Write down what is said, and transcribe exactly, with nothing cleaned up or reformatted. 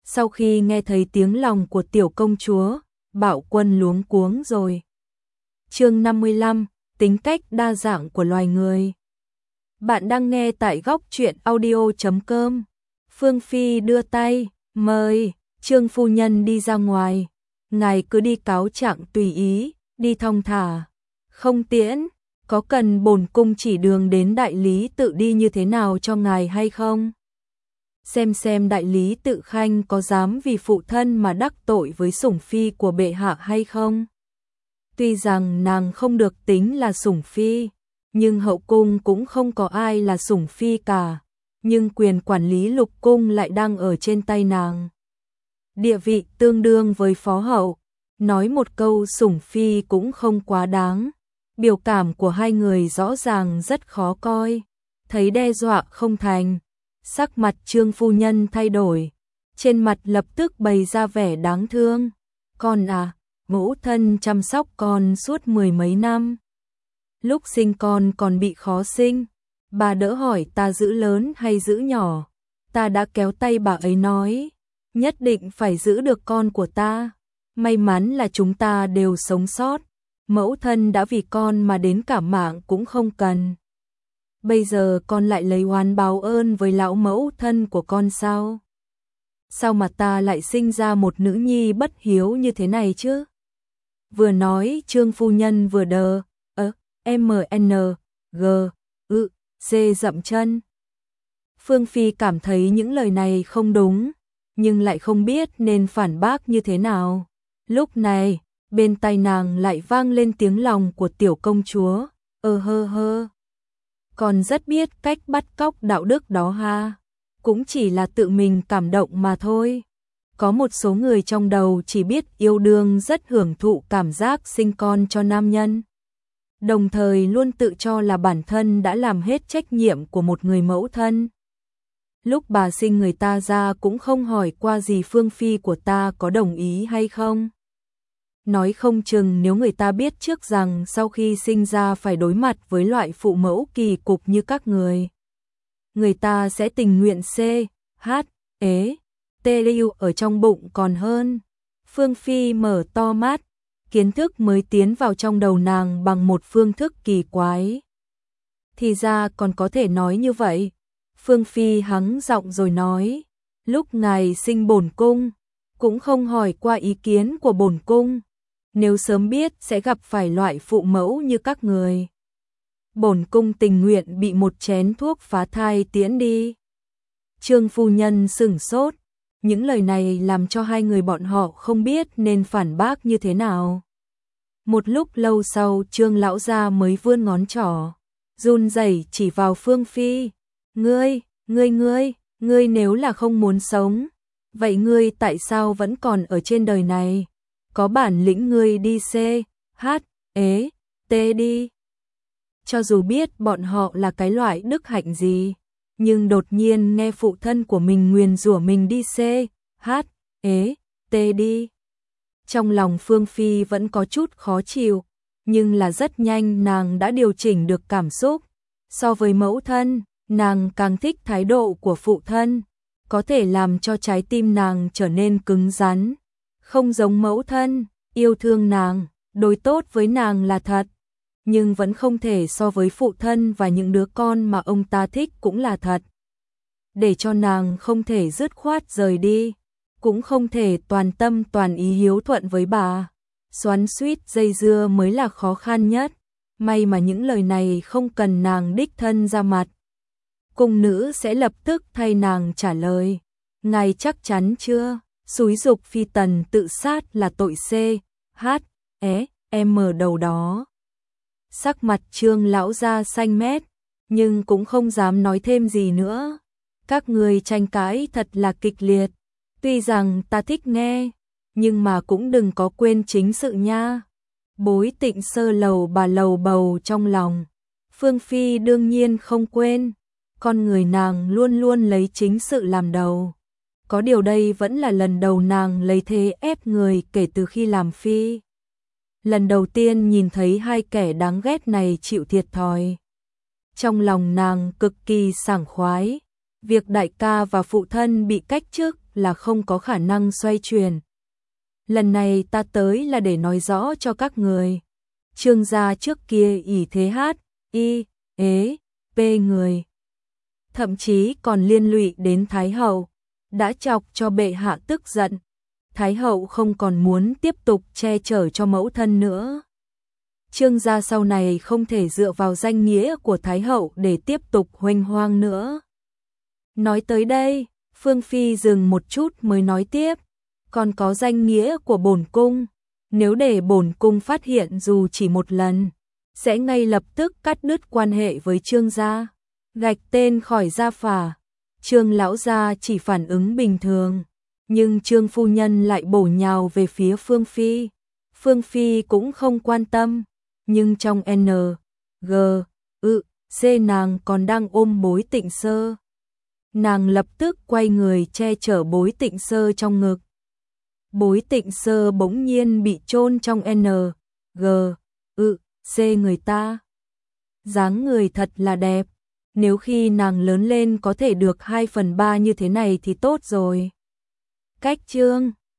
Sau khi nghe thấy tiếng lòng của tiểu công chúa, Bạo Quân luống cuống rồi. Chương năm mươi lăm, tính cách đa dạng của loài người. Bạn đang nghe tại góc truyện audio chấm com. Phương Phi đưa tay, mời Trương phu nhân đi ra ngoài. Ngài cứ đi cáo trạng tùy ý, đi thong thả, không tiễn, có cần bổn cung chỉ đường đến đại lý tự đi như thế nào cho ngài hay không? Xem xem đại lý tự khanh có dám vì phụ thân mà đắc tội với sủng phi của bệ hạ hay không? Tuy rằng nàng không được tính là sủng phi, nhưng hậu cung cũng không có ai là sủng phi cả, nhưng quyền quản lý lục cung lại đang ở trên tay nàng. Địa vị tương đương với phó hậu, nói một câu sủng phi cũng không quá đáng. Biểu cảm của hai người rõ ràng rất khó coi, thấy đe dọa không thành, sắc mặt Trương phu nhân thay đổi, trên mặt lập tức bày ra vẻ đáng thương. Con à, mẫu thân chăm sóc con suốt mười mấy năm. Lúc sinh con còn bị khó sinh, bà đỡ hỏi ta giữ lớn hay giữ nhỏ, ta đã kéo tay bà ấy nói, nhất định phải giữ được con của ta. May mắn là chúng ta đều sống sót, mẫu thân đã vì con mà đến cả mạng cũng không cần. Bây giờ con lại lấy oán báo ơn với lão mẫu thân của con sao? Sao mà ta lại sinh ra một nữ nhi bất hiếu như thế này chứ? Vừa nói Trương phu nhân vừa đờ, ơ, M N, G, ư, C dậm chân. Phương Phi cảm thấy những lời này không đúng, nhưng lại không biết nên phản bác như thế nào. Lúc này, bên tai nàng lại vang lên tiếng lòng của tiểu công chúa, ơ hơ hơ. Còn rất biết cách bắt cóc đạo đức đó ha, cũng chỉ là tự mình cảm động mà thôi. Có một số người trong đầu chỉ biết yêu đương rất hưởng thụ cảm giác sinh con cho nam nhân, đồng thời luôn tự cho là bản thân đã làm hết trách nhiệm của một người mẫu thân. Lúc bà sinh người ta ra cũng không hỏi qua gì Phương Phi của ta có đồng ý hay không. Nói không chừng nếu người ta biết trước rằng sau khi sinh ra phải đối mặt với loại phụ mẫu kỳ cục như các người, người ta sẽ tình nguyện C, H, ế, T lưu ở trong bụng còn hơn. Phương Phi mở to mắt, kiến thức mới tiến vào trong đầu nàng bằng một phương thức kỳ quái. Thì ra còn có thể nói như vậy. Phương Phi hắng giọng rồi nói, lúc ngài sinh bổn cung, cũng không hỏi qua ý kiến của bổn cung. Nếu sớm biết sẽ gặp phải loại phụ mẫu như các người, bổn cung tình nguyện bị một chén thuốc phá thai tiễn đi. Trương phu nhân sửng sốt, những lời này làm cho hai người bọn họ không biết nên phản bác như thế nào. Một lúc lâu sau Trương lão gia mới vươn ngón trỏ, run rẩy chỉ vào Phương Phi, ngươi, ngươi ngươi, ngươi nếu là không muốn sống, vậy ngươi tại sao vẫn còn ở trên đời này? Có bản lĩnh ngươi đi C, H, ế, T đi. Cho dù biết bọn họ là cái loại đức hạnh gì, nhưng đột nhiên nghe phụ thân của mình nguyền rủa mình đi C, H, ế, T đi. Trong lòng Phương Phi vẫn có chút khó chịu, nhưng là rất nhanh nàng đã điều chỉnh được cảm xúc. So với mẫu thân, nàng càng thích thái độ của phụ thân, có thể làm cho trái tim nàng trở nên cứng rắn. Không giống mẫu thân, yêu thương nàng, đối tốt với nàng là thật, nhưng vẫn không thể so với phụ thân và những đứa con mà ông ta thích cũng là thật. Để cho nàng không thể dứt khoát rời đi, cũng không thể toàn tâm toàn ý hiếu thuận với bà, xoắn xuýt dây dưa mới là khó khăn nhất. May mà những lời này không cần nàng đích thân ra mặt, cung nữ sẽ lập tức thay nàng trả lời. Ngài chắc chắn chưa? Xúi giục phi tần tự sát là tội C, H, E, M đầu đó. Sắc mặt Trương lão gia xanh mét, nhưng cũng không dám nói thêm gì nữa. Các người tranh cãi thật là kịch liệt, tuy rằng ta thích nghe, nhưng mà cũng đừng có quên chính sự nha. Bối Tịnh Sơ lầu bà lầu bầu trong lòng. Phương Phi đương nhiên không quên, con người nàng luôn luôn lấy chính sự làm đầu. Có điều đây vẫn là lần đầu nàng lấy thế ép người kể từ khi làm phi. Lần đầu tiên nhìn thấy hai kẻ đáng ghét này chịu thiệt thòi. Trong lòng nàng cực kỳ sảng khoái, việc đại ca và phụ thân bị cách chức là không có khả năng xoay chuyển. Lần này ta tới là để nói rõ cho các người. Trương gia trước kia ỷ thế hát, y, ế, p người. Thậm chí còn liên lụy đến Thái hậu, đã chọc cho bệ hạ tức giận. Thái hậu không còn muốn tiếp tục che chở cho mẫu thân nữa. Trương gia sau này không thể dựa vào danh nghĩa của Thái hậu để tiếp tục huênh hoang nữa. Nói tới đây, Phương Phi dừng một chút mới nói tiếp, còn có danh nghĩa của bổn cung, nếu để bổn cung phát hiện dù chỉ một lần, sẽ ngay lập tức cắt đứt quan hệ với Trương gia, gạch tên khỏi gia phả. Trương lão gia chỉ phản ứng bình thường, nhưng Trương phu nhân lại bổ nhào về phía Phương Phi. Phương Phi cũng không quan tâm, nhưng trong N, G, ự, C nàng còn đang ôm Bối Tịnh Sơ. Nàng lập tức quay người che chở Bối Tịnh Sơ trong ngực. Bối Tịnh Sơ bỗng nhiên bị chôn trong N, G, ự, C người ta. Dáng người thật là đẹp, nếu khi nàng lớn lên có thể được hai phần ba như thế này thì tốt rồi. Cách Trương